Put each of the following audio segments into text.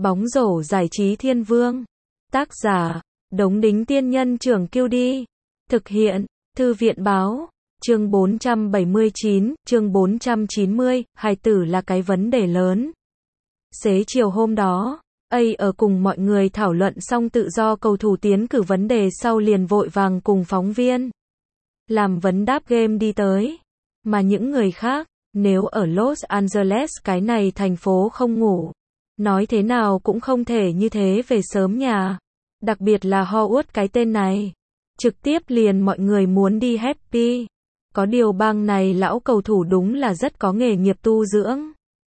Bóng rổ giải trí thiên vương. Tác giả, Đống Đính Tiên Nhân Trưởng QD. Thực hiện, Thư viện Báo. Chương 479, chương 490, hài tử là cái vấn đề lớn. Xế chiều hôm đó, ở cùng mọi người thảo luận xong tự do cầu thủ tiến cử vấn đề sau liền vội vàng cùng phóng viên làm vấn đáp game đi tới. Mà những người khác, nếu ở Los Angeles cái này thành phố không ngủ, nói thế nào cũng không thể như thế về sớm nhà. Đặc biệt là Howard cái tên này. Trực tiếp liền mọi người muốn đi happy. Có điều bang này lão cầu thủ đúng là rất có nghề nghiệp tu dưỡng.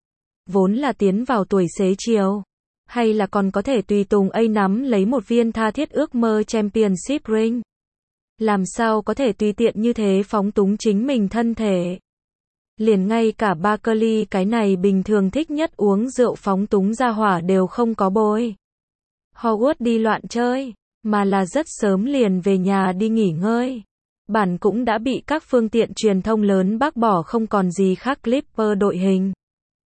Vốn là tiến vào tuổi xế chiều. Hay là còn có thể tùy tùng nắm lấy một viên tha thiết ước mơ championship ring. Làm sao có thể tùy tiện như thế phóng túng chính mình thân thể. Liền ngay cả Barkley cái này bình thường thích nhất uống rượu phóng túng ra hỏa đều không có bôi. Howard đi loạn chơi, mà là rất sớm liền về nhà đi nghỉ ngơi. Bản cũng đã bị các phương tiện truyền thông lớn bác bỏ không còn gì khác Clipper đội hình.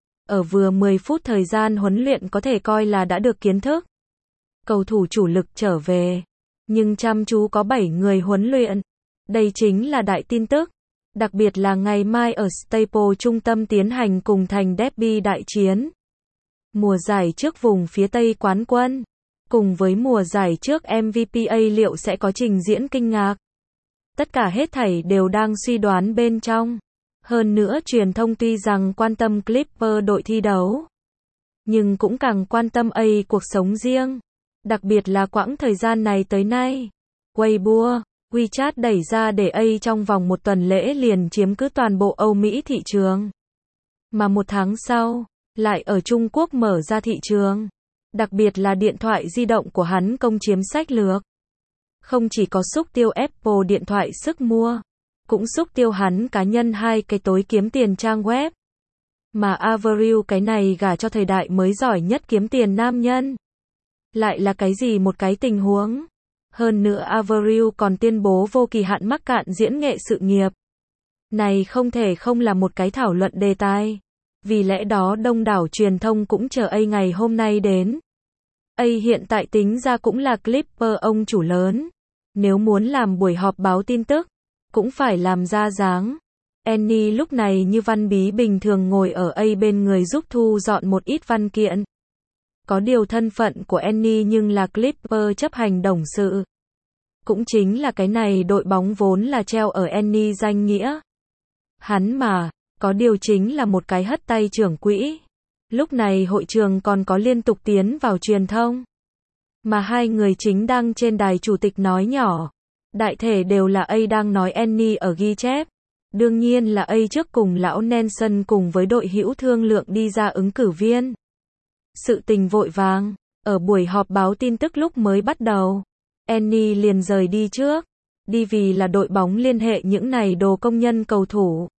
Ở vừa 10 phút thời gian huấn luyện có thể coi là đã được kiến thức. Cầu thủ chủ lực trở về, nhưng chăm chú có 7 người huấn luyện. Đây chính là đại tin tức. Đặc biệt là ngày mai ở Staples trung tâm tiến hành cùng thành derby đại chiến. Mùa giải trước vùng phía Tây quán quân, cùng với mùa giải trước MVP liệu sẽ có trình diễn kinh ngạc. Tất cả hết thảy đều đang suy đoán bên trong. Hơn nữa truyền thông tuy rằng quan tâm Clipper đội thi đấu, nhưng cũng càng quan tâm cuộc sống riêng. Đặc biệt là quãng thời gian này tới nay. Weibo, WeChat đẩy ra để trong vòng một tuần lễ liền chiếm cứ toàn bộ Âu Mỹ thị trường. Mà một tháng sau, lại ở Trung Quốc mở ra thị trường. Đặc biệt là điện thoại di động của hắn công chiếm sách lược. Không chỉ có xúc tiêu Apple điện thoại sức mua, cũng xúc tiêu hắn cá nhân 2 cái tối kiếm tiền trang web. Mà Avril cái này gả cho thời đại mới giỏi nhất kiếm tiền nam nhân. Lại là cái gì một cái tình huống? Hơn nữa Avril còn tuyên bố vô kỳ hạn mắc cạn diễn nghệ sự nghiệp. Này không thể không là một cái thảo luận đề tài. Vì lẽ đó đông đảo truyền thông cũng chờ ngày hôm nay đến. Hiện tại tính ra cũng là Clipper ông chủ lớn. Nếu muốn làm buổi họp báo tin tức, cũng phải làm ra dáng. Annie lúc này như văn bí bình thường ngồi ở bên người giúp thu dọn một ít văn kiện. Có điều thân phận của Annie nhưng là Clipper chấp hành董sự. Cũng chính là cái này đội bóng vốn là treo ở Annie danh nghĩa. Hắn mà, có điều chính là một cái hất tay trưởng quỹ. Lúc này hội trường còn có liên tục tiến vào truyền thông. Mà hai người chính đang trên đài chủ tịch nói nhỏ. Đại thể đều là đang nói Annie ở ghi chép. Đương nhiên là trước cùng lão Nelson cùng với đội hữu thương lượng đi ra ứng cử viên. Sự tình vội vàng, ở buổi họp báo tin tức lúc mới bắt đầu. Annie liền rời đi trước. Đi vì là đội bóng liên hệ những này đồ công nhân cầu thủ.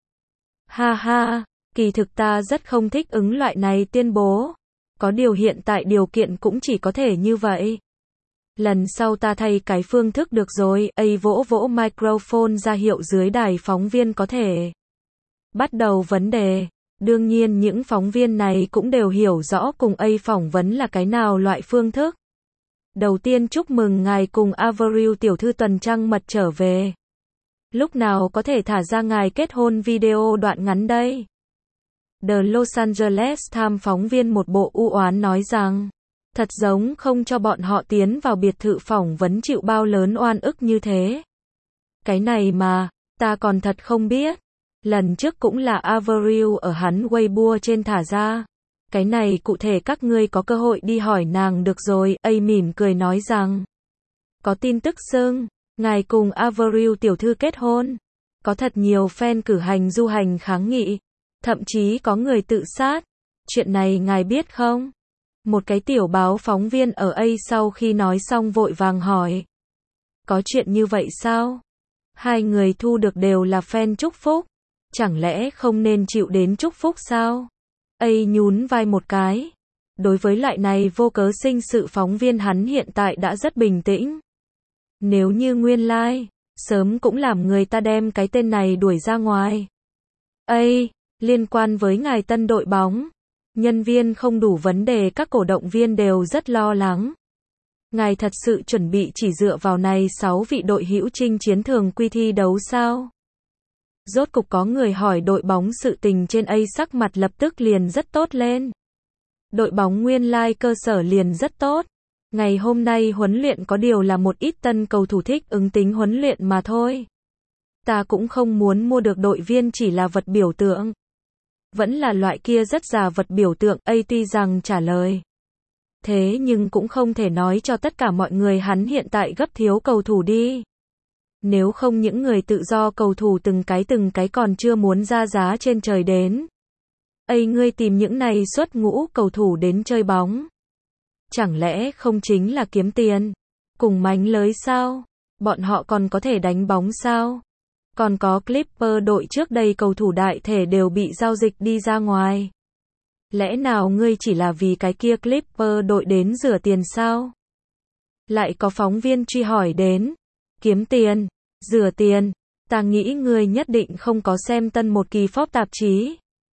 Ha ha, kỳ thực ta rất không thích ứng loại này tuyên bố. Có điều hiện tại điều kiện cũng chỉ có thể như vậy. Lần sau ta thay cái phương thức được rồi. Vỗ vỗ microphone ra hiệu dưới đài phóng viên có thể bắt đầu vấn đề. Đương nhiên những phóng viên này cũng đều hiểu rõ cùng phỏng vấn là cái nào loại phương thức. Đầu tiên chúc mừng ngài cùng Avril tiểu thư tuần trăng mật trở về. Lúc nào có thể thả ra ngài kết hôn video đoạn ngắn đây? The Los Angeles Times phóng viên một bộ u oán nói rằng, thật giống không cho bọn họ tiến vào biệt thự phỏng vấn chịu bao lớn oan ức như thế. Cái này mà, ta còn thật không biết. Lần trước cũng là Avril ở hắn Weibo trên thả ra. Cái này cụ thể các ngươi có cơ hội đi hỏi nàng được rồi. Mỉm cười nói rằng, có tin tức xưng, ngài cùng Avril tiểu thư kết hôn. Có thật nhiều fan cử hành du hành kháng nghị. Thậm chí có người tự sát. Chuyện này ngài biết không? Một cái tiểu báo phóng viên ở sau khi nói xong vội vàng hỏi. Có chuyện như vậy sao? Hai người thu được đều là fan chúc phúc. Chẳng lẽ không nên chịu đến chúc phúc sao? Nhún vai một cái. Đối với loại này vô cớ sinh sự phóng viên hắn hiện tại đã rất bình tĩnh. Nếu như nguyên lai, sớm cũng làm người ta đem cái tên này đuổi ra ngoài. Liên quan với ngài tân đội bóng. Nhân viên không đủ vấn đề, các cổ động viên đều rất lo lắng. Ngài thật sự chuẩn bị chỉ dựa vào này 6 vị đội hữu chinh chiến thường quy thi đấu sao? Rốt cục có người hỏi đội bóng sự tình trên A, sắc mặt lập tức liền rất tốt lên. Đội bóng nguyên lai cơ sở liền rất tốt. Ngày hôm nay huấn luyện có điều là một ít tân cầu thủ thích ứng tính huấn luyện mà thôi. Ta cũng không muốn mua được đội viên chỉ là vật biểu tượng. Vẫn là loại kia rất già vật biểu tượng, A tuy rằng trả lời. Thế nhưng cũng không thể nói cho tất cả mọi người hắn hiện tại gấp thiếu cầu thủ đi. Nếu không những người tự do cầu thủ từng cái còn chưa muốn ra giá trên trời đến. Ây, ngươi tìm những này xuất ngũ cầu thủ đến chơi bóng. Chẳng lẽ không chính là kiếm tiền? Cùng mánh lới sao? Bọn họ còn có thể đánh bóng sao? Còn có Clipper đội trước đây cầu thủ đại thể đều bị giao dịch đi ra ngoài. Lẽ nào ngươi chỉ là vì cái kia Clipper đội đến rửa tiền sao? Lại có phóng viên truy hỏi đến. Kiếm tiền, rửa tiền, ta nghĩ ngươi nhất định không có xem tân một kỳ Forbes tạp chí.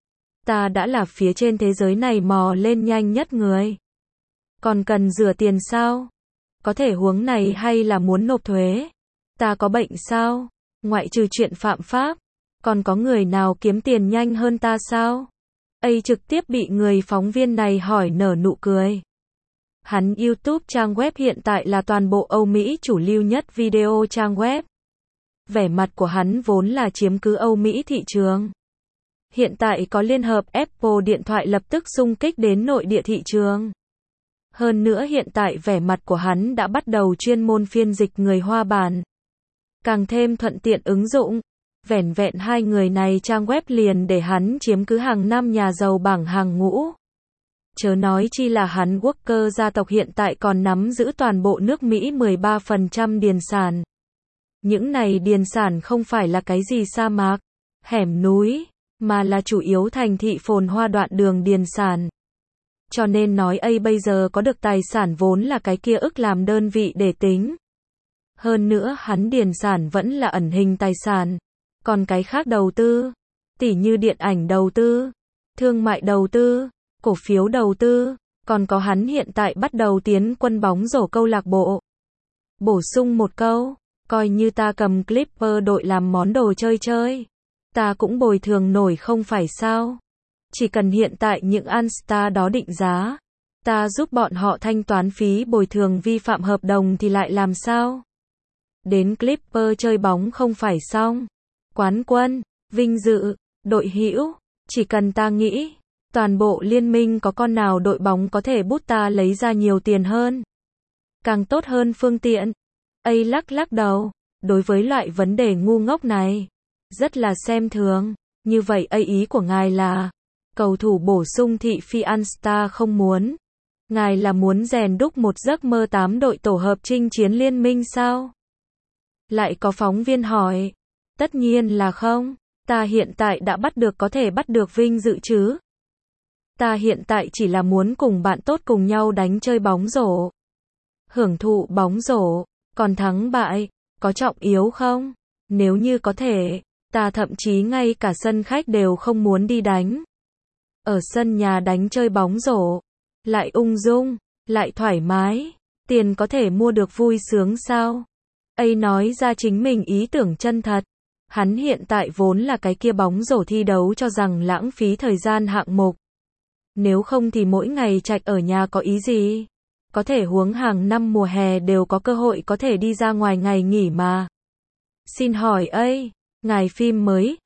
Ta đã là phía trên thế giới này mò lên nhanh nhất người. Còn cần rửa tiền sao? Có thể huống này hay là muốn nộp thuế? Ta có bệnh sao? Ngoại trừ chuyện phạm pháp, còn có người nào kiếm tiền nhanh hơn ta sao? A trực tiếp bị người phóng viên này hỏi nở nụ cười. Hắn YouTube trang web hiện tại là toàn bộ Âu Mỹ chủ lưu nhất video trang web. Vẻ mặt của hắn vốn là chiếm cứ Âu Mỹ thị trường. Hiện tại có liên hợp Apple điện thoại lập tức xung kích đến nội địa thị trường. Hơn nữa hiện tại vẻ mặt của hắn đã bắt đầu chuyên môn phiên dịch người Hoa bản. Càng thêm thuận tiện ứng dụng. Vẻn vẹn hai người này trang web liền để hắn chiếm cứ hàng năm nhà giàu bảng hàng ngũ. Chớ nói chi là hắn Walker gia tộc hiện tại còn nắm giữ toàn bộ nước Mỹ 13% điền sản. Những này điền sản không phải là cái gì sa mạc, hẻm núi, mà là chủ yếu thành thị phồn hoa đoạn đường điền sản. Cho nên nói A bây giờ có được tài sản vốn là cái kia ức làm đơn vị để tính. Hơn nữa hắn điền sản vẫn là ẩn hình tài sản. Còn cái khác đầu tư, tỉ như điện ảnh đầu tư, thương mại đầu tư, cổ phiếu đầu tư, còn có hắn hiện tại bắt đầu tiến quân bóng rổ câu lạc bộ. Bổ sung một câu, coi như ta cầm Clipper đội làm món đồ chơi, ta cũng bồi thường nổi không phải sao? Chỉ cần hiện tại những All-Star đó định giá, ta giúp bọn họ thanh toán phí bồi thường vi phạm hợp đồng thì lại làm sao? Đến Clipper chơi bóng không phải xong. Quán quân, vinh dự, đội hữu, chỉ cần ta nghĩ, toàn bộ liên minh có con nào đội bóng có thể bút ta lấy ra nhiều tiền hơn. Càng tốt hơn phương tiện. A lắc đầu, đối với loại vấn đề ngu ngốc này, rất là xem thường. Như vậy A ý của ngài là, cầu thủ bổ sung thị phi All-Star không muốn. Ngài là muốn rèn đúc một giấc mơ 8 đội tổ hợp chinh chiến liên minh sao? Lại có phóng viên hỏi. Tất nhiên là không, ta hiện tại đã bắt được có thể bắt được vinh dự chứ. Ta hiện tại chỉ là muốn cùng bạn tốt cùng nhau đánh chơi bóng rổ. Hưởng thụ bóng rổ, còn thắng bại, có trọng yếu không? Nếu như có thể, ta thậm chí ngay cả sân khách đều không muốn đi đánh. Ở sân nhà đánh chơi bóng rổ, lại ung dung, lại thoải mái, tiền có thể mua được vui sướng sao? A nói ra chính mình ý tưởng chân thật. Hắn hiện tại vốn là cái kia bóng rổ thi đấu cho rằng lãng phí thời gian hạng mục. Nếu không thì mỗi ngày trạch ở nhà có ý gì? Có thể huống hàng năm mùa hè đều có cơ hội có thể đi ra ngoài ngày nghỉ mà. Xin hỏi A, ngài phim mới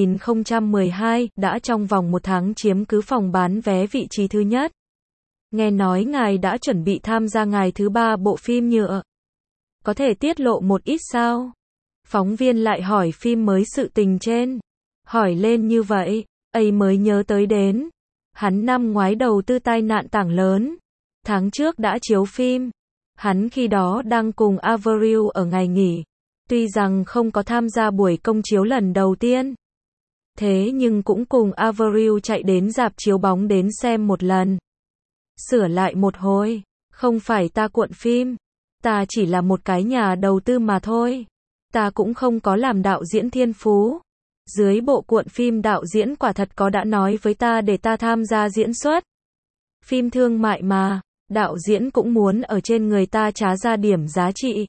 2012 đã trong vòng 1 tháng chiếm cứ phòng bán vé vị trí thứ nhất. Nghe nói ngài đã chuẩn bị tham gia ngài thứ 3 bộ phim nhựa. Có thể tiết lộ một ít sao? Phóng viên lại hỏi phim mới sự tình trên. Hỏi lên như vậy, A mới nhớ tới đến. Hắn năm ngoái đầu tư tai nạn tảng lớn. Tháng trước đã chiếu phim. Hắn khi đó đang cùng Avril ở ngày nghỉ. Tuy rằng không có tham gia buổi công chiếu lần đầu tiên. Thế nhưng cũng cùng Avril chạy đến rạp chiếu bóng đến xem một lần. Sửa lại một hồi. Không phải ta cuộn phim. Ta chỉ là một cái nhà đầu tư mà thôi. Ta cũng không có làm đạo diễn thiên phú. Dưới bộ cuộn phim đạo diễn quả thật có đã nói với ta để ta tham gia diễn xuất. Phim thương mại mà, đạo diễn cũng muốn ở trên người ta trá ra điểm giá trị.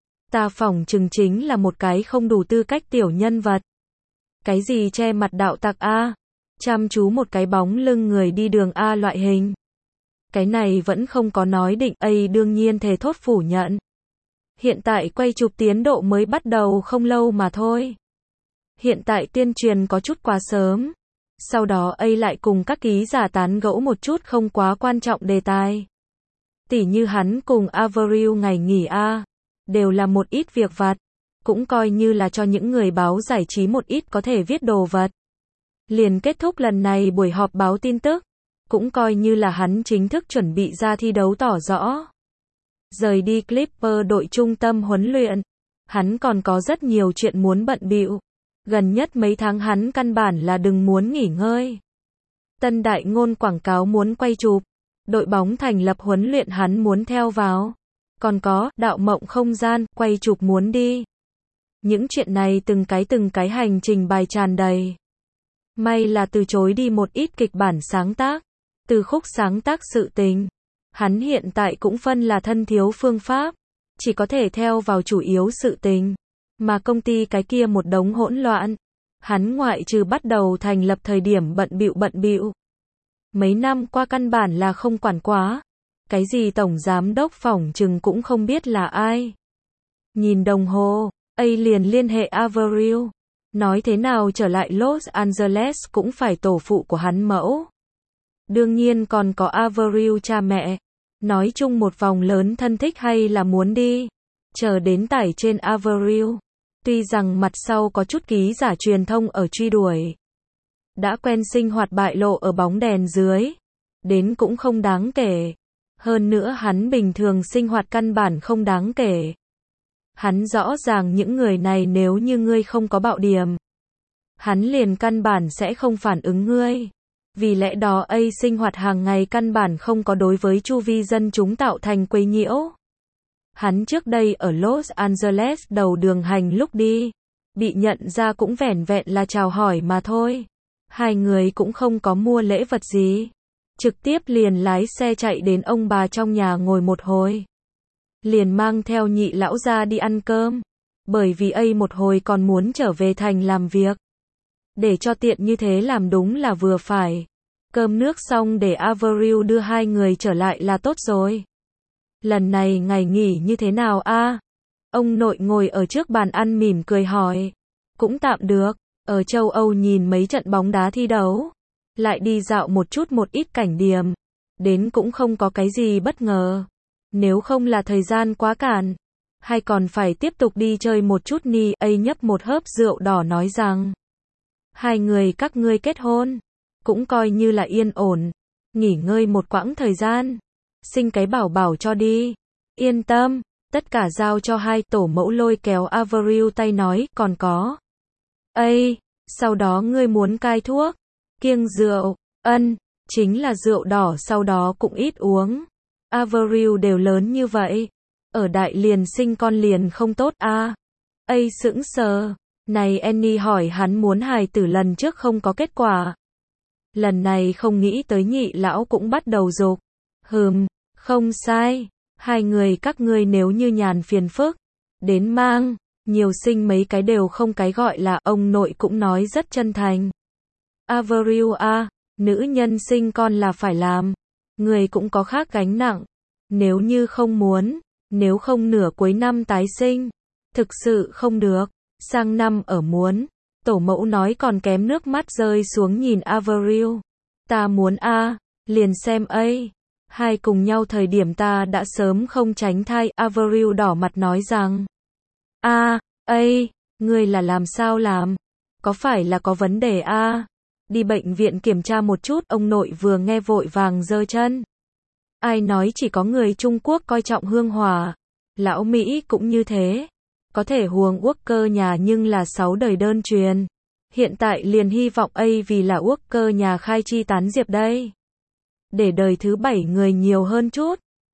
Ta phỏng chừng chính là một cái không đủ tư cách tiểu nhân vật. Cái gì che mặt đạo tặc a, chăm chú một cái bóng lưng người đi đường a loại hình. Cái này vẫn không có nói định, đương nhiên thề thốt phủ nhận. Hiện tại quay chụp tiến độ mới bắt đầu không lâu mà thôi. Hiện tại tuyên truyền có chút quá sớm. Sau đó lại cùng các ký giả tán gẫu một chút không quá quan trọng đề tài. Tỉ như hắn cùng Avril ngày nghỉ đều là một ít việc vặt, cũng coi như là cho những người báo giải trí một ít có thể viết đồ vật. Liền kết thúc lần này buổi họp báo tin tức, cũng coi như là hắn chính thức chuẩn bị ra thi đấu tỏ rõ. Rời đi Clipper đội trung tâm huấn luyện, hắn còn có rất nhiều chuyện muốn bận bịu. Gần nhất mấy tháng hắn căn bản là đừng muốn nghỉ ngơi. Tân đại ngôn quảng cáo muốn quay chụp, đội bóng thành lập huấn luyện hắn muốn theo vào. Còn có, đạo mộng không gian, quay chụp muốn đi. Những chuyện này từng cái hành trình bài tràn đầy. May là từ chối đi một ít kịch bản sáng tác, từ khúc sáng tác sự tình. Hắn hiện tại cũng phân là thân thiếu phương pháp, chỉ có thể theo vào chủ yếu sự tình. Mà công ty cái kia một đống hỗn loạn, hắn ngoại trừ bắt đầu thành lập thời điểm bận bịu. Mấy năm qua căn bản là không quản quá. Cái gì tổng giám đốc phỏng chừng cũng không biết là ai. Nhìn đồng hồ, liền liên hệ Avril. Nói thế nào trở lại Los Angeles cũng phải tổ phụ của hắn mẫu. Đương nhiên còn có Avril cha mẹ. Nói chung một vòng lớn thân thích hay là muốn đi. Chờ đến tải trên Avril. Tuy rằng mặt sau có chút ký giả truyền thông ở truy đuổi. Đã quen sinh hoạt bại lộ ở bóng đèn dưới. Đến cũng không đáng kể. Hơn nữa hắn bình thường sinh hoạt căn bản không đáng kể. Hắn rõ ràng những người này nếu như ngươi không có bạo điểm, hắn liền căn bản sẽ không phản ứng ngươi. Vì lẽ đó sinh hoạt hàng ngày căn bản không có đối với chu vi dân chúng tạo thành quấy nhiễu. Hắn trước đây ở Los Angeles đầu đường hành lúc đi, bị nhận ra cũng vẻn vẹn là chào hỏi mà thôi. Hai người cũng không có mua lễ vật gì. Trực tiếp liền lái xe chạy đến ông bà trong nhà ngồi một hồi. Liền mang theo nhị lão ra đi ăn cơm. Bởi vì một hồi còn muốn trở về thành làm việc. Để cho tiện như thế làm đúng là vừa phải. Cơm nước xong để Avril đưa hai người trở lại là tốt rồi. Lần này ngày nghỉ như thế nào a? Ông nội ngồi ở trước bàn ăn mỉm cười hỏi. Cũng tạm được, ở châu Âu nhìn mấy trận bóng đá thi đấu. Lại đi dạo một ít cảnh điểm. Đến cũng không có cái gì bất ngờ. Nếu không là thời gian quá cạn. Hay còn phải tiếp tục đi chơi một chút ni. Nhấp một hớp rượu đỏ nói rằng. Hai người các ngươi kết hôn. Cũng coi như là yên ổn. Nghỉ ngơi một quãng thời gian. Sinh cái bảo bảo cho đi. Yên tâm. Tất cả giao cho hai tổ mẫu lôi kéo Avril tay nói. Còn có. Sau đó ngươi muốn cai thuốc. Kiêng rượu. Chính là rượu đỏ sau đó cũng ít uống. Avril đều lớn như vậy. Ở đại liền sinh con liền không tốt a. Sững sờ. Này Annie hỏi hắn muốn hài tử lần trước không có kết quả. Lần này không nghĩ tới nhị lão cũng bắt đầu dục. Không sai. Hai người các ngươi nếu như nhàn phiền phức. Đến mang. Nhiều sinh mấy cái đều không cái gọi là ông nội cũng nói rất chân thành. Avril nữ nhân sinh con là phải làm. Người cũng có khác gánh nặng. Nếu như không muốn. Nếu không nửa cuối năm tái sinh. Thực sự không được. Sang năm ở muốn. Tổ mẫu nói còn kém nước mắt rơi xuống nhìn Avril. Ta muốn liền xem hai cùng nhau thời điểm ta đã sớm không tránh thai. Avril đỏ mặt nói rằng. Ngươi là làm sao làm? Có phải là có vấn đề Đi bệnh viện kiểm tra một chút. Ông nội vừa nghe vội vàng giơ chân. Ai nói chỉ có người Trung Quốc coi trọng hương hỏa. Lão Mỹ cũng như thế. Có thể huồng Walker nhà nhưng là 6 đời đơn truyền. Hiện tại liền hy vọng vì là Walker nhà khai chi tán diệp đây. Để đời thứ 7 người nhiều hơn chút.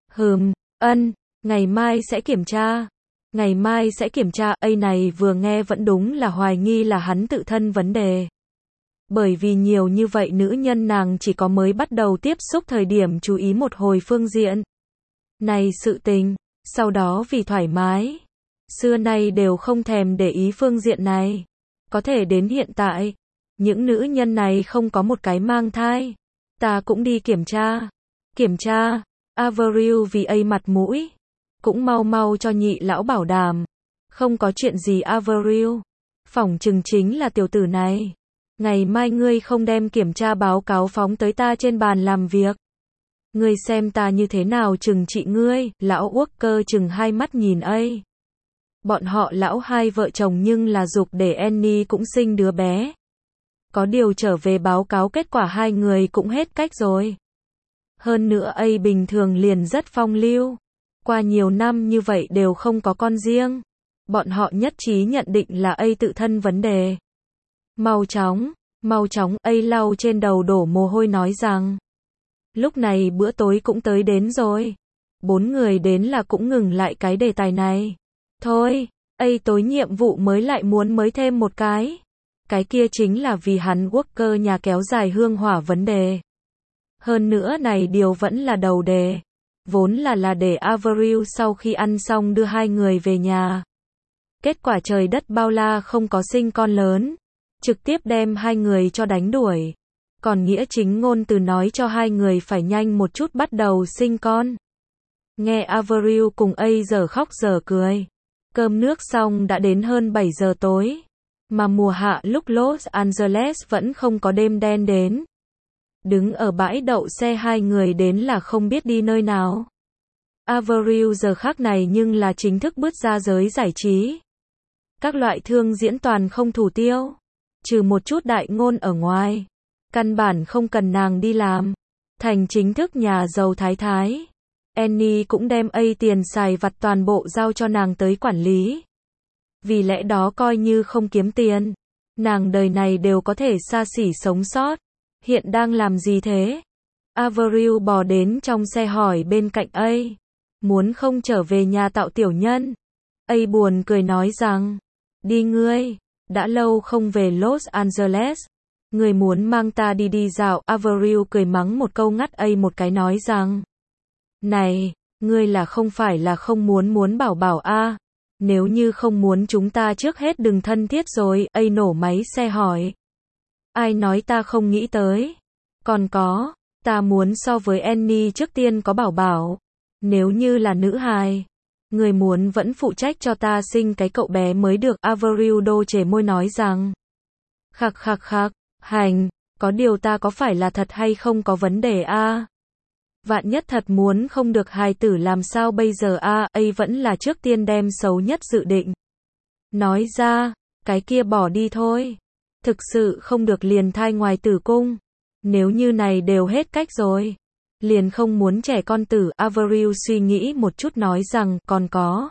Ngày mai sẽ kiểm tra. Ngày mai sẽ kiểm tra. Này vừa nghe vẫn đúng là hoài nghi là hắn tự thân vấn đề. Bởi vì nhiều như vậy nữ nhân nàng chỉ có mới bắt đầu tiếp xúc thời điểm chú ý một hồi phương diện này sự tình, sau đó vì thoải mái, xưa nay đều không thèm để ý phương diện này. Có thể đến hiện tại, những nữ nhân này không có một cái mang thai. Ta cũng đi kiểm tra, Avril vì mặt mũi, cũng mau mau cho nhị lão bảo đảm. Không có chuyện gì Avril, phỏng chừng chính là tiểu tử này. Ngày mai ngươi không đem kiểm tra báo cáo phóng tới ta trên bàn làm việc. Ngươi xem ta như thế nào trừng trị ngươi, lão Walker chừng hai mắt nhìn ấy. Bọn họ lão hai vợ chồng nhưng là giục để Annie cũng sinh đứa bé. Có điều trở về báo cáo kết quả hai người cũng hết cách rồi. Hơn nữa bình thường liền rất phong lưu. Qua nhiều năm như vậy đều không có con riêng. Bọn họ nhất trí nhận định là tự thân vấn đề. Mau chóng, lau trên đầu đổ mồ hôi nói rằng. Lúc này bữa tối cũng tới đến rồi. 4 người đến là cũng ngừng lại cái đề tài này. Thôi, tối nhiệm vụ mới lại muốn mới thêm một cái. Cái kia chính là vì hắn Walker nhà kéo dài hương hỏa vấn đề. Hơn nữa này điều vẫn là đầu đề. Vốn là để Avril sau khi ăn xong đưa hai người về nhà. Kết quả trời đất bao la không có sinh con lớn. Trực tiếp đem hai người cho đánh đuổi. Còn nghĩa chính ngôn từ nói cho hai người phải nhanh một chút bắt đầu sinh con. Nghe Avril cùng giờ khóc giờ cười. Cơm nước xong đã đến hơn 7 giờ tối. Mà mùa hạ lúc Los Angeles vẫn không có đêm đen đến. Đứng ở bãi đậu xe hai người đến là không biết đi nơi nào. Avril giờ khắc này nhưng là chính thức bước ra giới giải trí. Các loại thương diễn toàn không thủ tiêu. Trừ một chút đại ngôn ở ngoài. Căn bản không cần nàng đi làm. Thành chính thức nhà giàu thái thái. Annie cũng đem tiền xài vặt toàn bộ giao cho nàng tới quản lý. Vì lẽ đó coi như không kiếm tiền. Nàng đời này đều có thể xa xỉ sống sót. Hiện đang làm gì thế? Avril bò đến trong xe hỏi bên cạnh muốn không trở về nhà tạo tiểu nhân? Buồn cười nói rằng, đi ngươi, đã lâu không về Los Angeles. Ngươi muốn mang ta đi dạo. Avril cười mắng một câu ngắt một cái nói rằng, này, ngươi là không phải là không muốn bảo bảo a? Nếu như không muốn chúng ta trước hết đừng thân thiết rồi. Nổ máy xe hỏi. Ai nói ta không nghĩ tới? Còn có, ta muốn so với Annie trước tiên có bảo bảo. Nếu như là nữ hài, người muốn vẫn phụ trách cho ta sinh cái cậu bé mới được. Avril đô chề môi nói rằng, khặc, hành, có điều ta có phải là thật hay không có vấn đề a? Vạn nhất thật muốn không được hài tử làm sao bây giờ a? Vẫn là trước tiên đem xấu nhất dự định. Nói ra, cái kia bỏ đi thôi. Thực sự không được liền thai ngoài tử cung. Nếu như này đều hết cách rồi. Liền không muốn trẻ con tử. Avril suy nghĩ một chút nói rằng, còn có.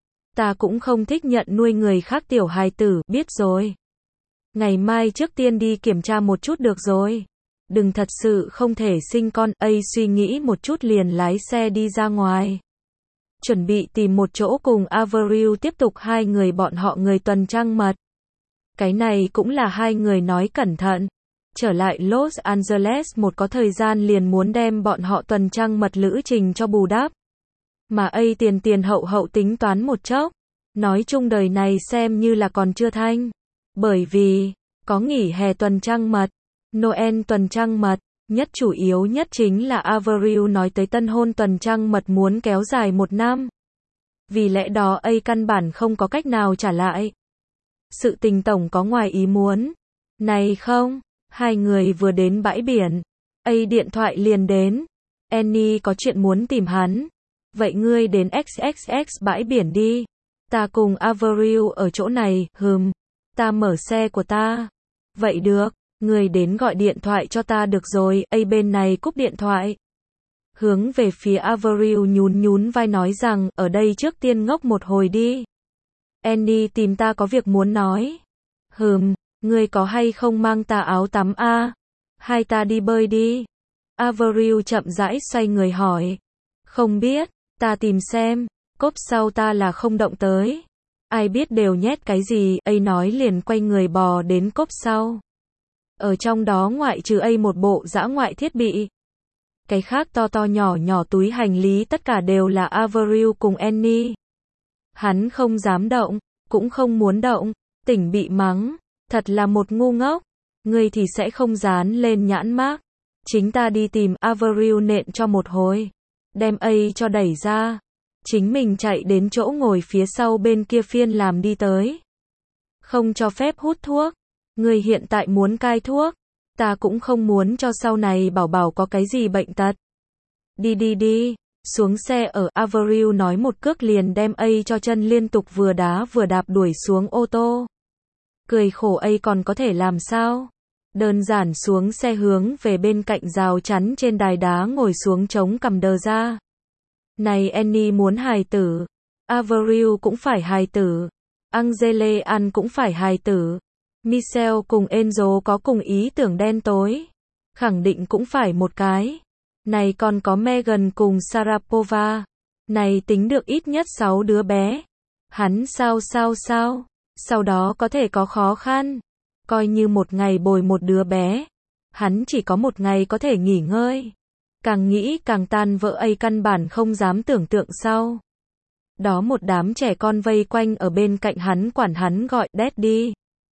Ta cũng không thích nhận nuôi người khác tiểu hài tử, biết rồi. Ngày mai trước tiên đi kiểm tra một chút được rồi. Đừng thật sự không thể sinh con. Suy nghĩ một chút liền lái xe đi ra ngoài. Chuẩn bị tìm một chỗ cùng Avril tiếp tục hai người bọn họ người tuần trăng mật. Cái này cũng là hai người nói cẩn thận. Trở lại Los Angeles một có thời gian liền muốn đem bọn họ tuần trăng mật lữ trình cho bù đắp. Mà tiền hậu tính toán một chốc. Nói chung đời này xem như là còn chưa thanh. Bởi vì, có nghỉ hè tuần trăng mật, Noel tuần trăng mật, nhất chủ yếu nhất chính là Avril nói tới tân hôn tuần trăng mật muốn kéo dài 1 năm. Vì lẽ đó căn bản không có cách nào trả lại. Sự tình tổng có ngoài ý muốn. Này không, hai người vừa đến bãi biển. Điện thoại liền đến. Annie có chuyện muốn tìm hắn. Vậy ngươi đến XXX bãi biển đi. Ta cùng Avril ở chỗ này. Ta mở xe của ta. Vậy được, ngươi đến gọi điện thoại cho ta được rồi. Bên này cúp điện thoại. Hướng về phía Avril nhún vai nói rằng, ở đây trước tiên ngốc một hồi đi. Annie tìm ta có việc muốn nói. Ngươi có hay không mang ta áo tắm a? Hai ta đi bơi đi. Avril chậm rãi xoay người hỏi. Không biết, ta tìm xem, cốp sau ta là không động tới. Ai biết đều nhét cái gì, nói liền quay người bò đến cốp sau. Ở trong đó ngoại trừ một bộ dã ngoại thiết bị. Cái khác to to nhỏ nhỏ túi hành lý tất cả đều là Avril cùng Annie. Hắn không dám động, cũng không muốn động, tỉnh bị mắng, thật là một ngu ngốc, ngươi thì sẽ không dán lên nhãn mác. Chính ta đi tìm, Avril nện cho một hồi, đem cho đẩy ra, chính mình chạy đến chỗ ngồi phía sau bên kia phiên làm đi tới. Không cho phép hút thuốc, ngươi hiện tại muốn cai thuốc, ta cũng không muốn cho sau này bảo bảo có cái gì bệnh tật. Đi đi đi, xuống xe ở, Avril nói một cước liền đem cho chân liên tục vừa đá vừa đạp đuổi xuống ô tô. Cười khổ còn có thể làm sao? Đơn giản xuống xe hướng về bên cạnh rào chắn trên đài đá ngồi xuống chống cằm đờ ra. Này Annie muốn hài tử, Avril cũng phải hài tử, Angele An cũng phải hài tử, Michelle cùng Enzo có cùng ý tưởng đen tối, khẳng định cũng phải một cái. Này còn có Megan cùng Sharapova, này tính được ít nhất 6 đứa bé. Hắn sao, sau đó có thể có khó khăn, coi như một ngày bồi một đứa bé, hắn chỉ có một ngày có thể nghỉ ngơi. Càng nghĩ càng tan vỡ, căn bản không dám tưởng tượng sau. Đó một đám trẻ con vây quanh ở bên cạnh hắn, quản hắn gọi Daddy.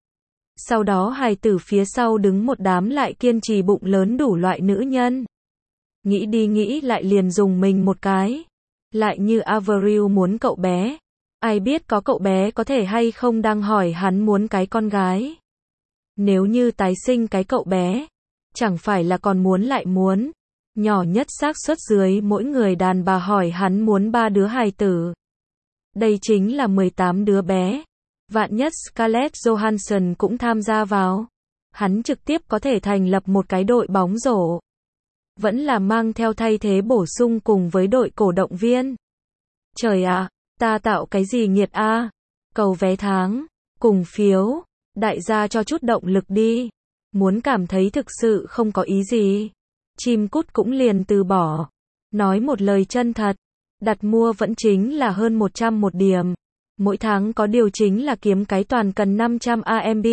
Sau đó hài tử phía sau đứng một đám lại kiên trì bụng lớn đủ loại nữ nhân. Nghĩ đi nghĩ lại liền dùng mình một cái. Lại như Avril muốn cậu bé. Ai biết có cậu bé có thể hay không đang hỏi hắn muốn cái con gái. Nếu như tái sinh cái cậu bé, chẳng phải là còn muốn lại muốn. Nhỏ nhất xác suất dưới mỗi người đàn bà hỏi hắn muốn 3 đứa hài tử. Đây chính là 18 đứa bé. Vạn nhất Scarlett Johansson cũng tham gia vào. Hắn trực tiếp có thể thành lập một cái đội bóng rổ. Vẫn là mang theo thay thế bổ sung cùng với đội cổ động viên. Trời ạ, ta tạo cái gì nghiệt a? Cầu vé tháng, cùng phiếu, đại gia cho chút động lực đi. Muốn cảm thấy thực sự không có ý gì, chim cút cũng liền từ bỏ. Nói một lời chân thật, đặt mua vẫn chính là hơn 100 một điểm. Mỗi tháng có điều chính là kiếm cái toàn cần 500 AMB.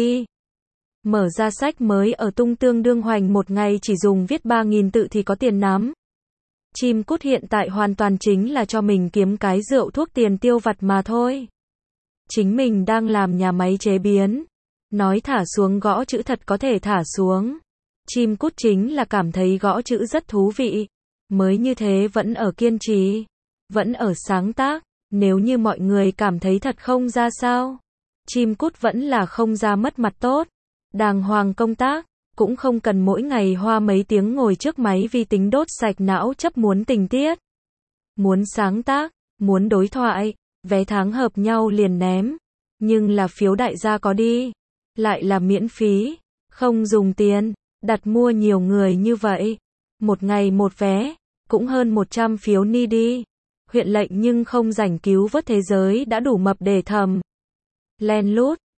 Mở ra sách mới ở tung tương đương hoành một ngày chỉ dùng viết 3.000 tự thì có tiền nắm. Chim cút hiện tại hoàn toàn chính là cho mình kiếm cái rượu thuốc tiền tiêu vặt mà thôi. Chính mình đang làm nhà máy chế biến. Nói thả xuống gõ chữ thật có thể thả xuống. Chim cút chính là cảm thấy gõ chữ rất thú vị. Mới như thế vẫn ở kiên trì. Vẫn ở sáng tác. Nếu như mọi người cảm thấy thật không ra sao. Chim cút vẫn là không ra mất mặt tốt. Đàng hoàng công tác. Cũng không cần mỗi ngày hoa mấy tiếng ngồi trước máy vi tính đốt sạch não chấp muốn tình tiết. Muốn sáng tác, muốn đối thoại, vé tháng hợp nhau liền ném. Nhưng là phiếu đại gia có đi. Lại là miễn phí, không dùng tiền, đặt mua nhiều người như vậy. Một ngày một vé, cũng hơn 100 phiếu ni đi. Huyện lệnh nhưng không rảnh cứu vớt thế giới đã đủ mập để thầm. Len lút,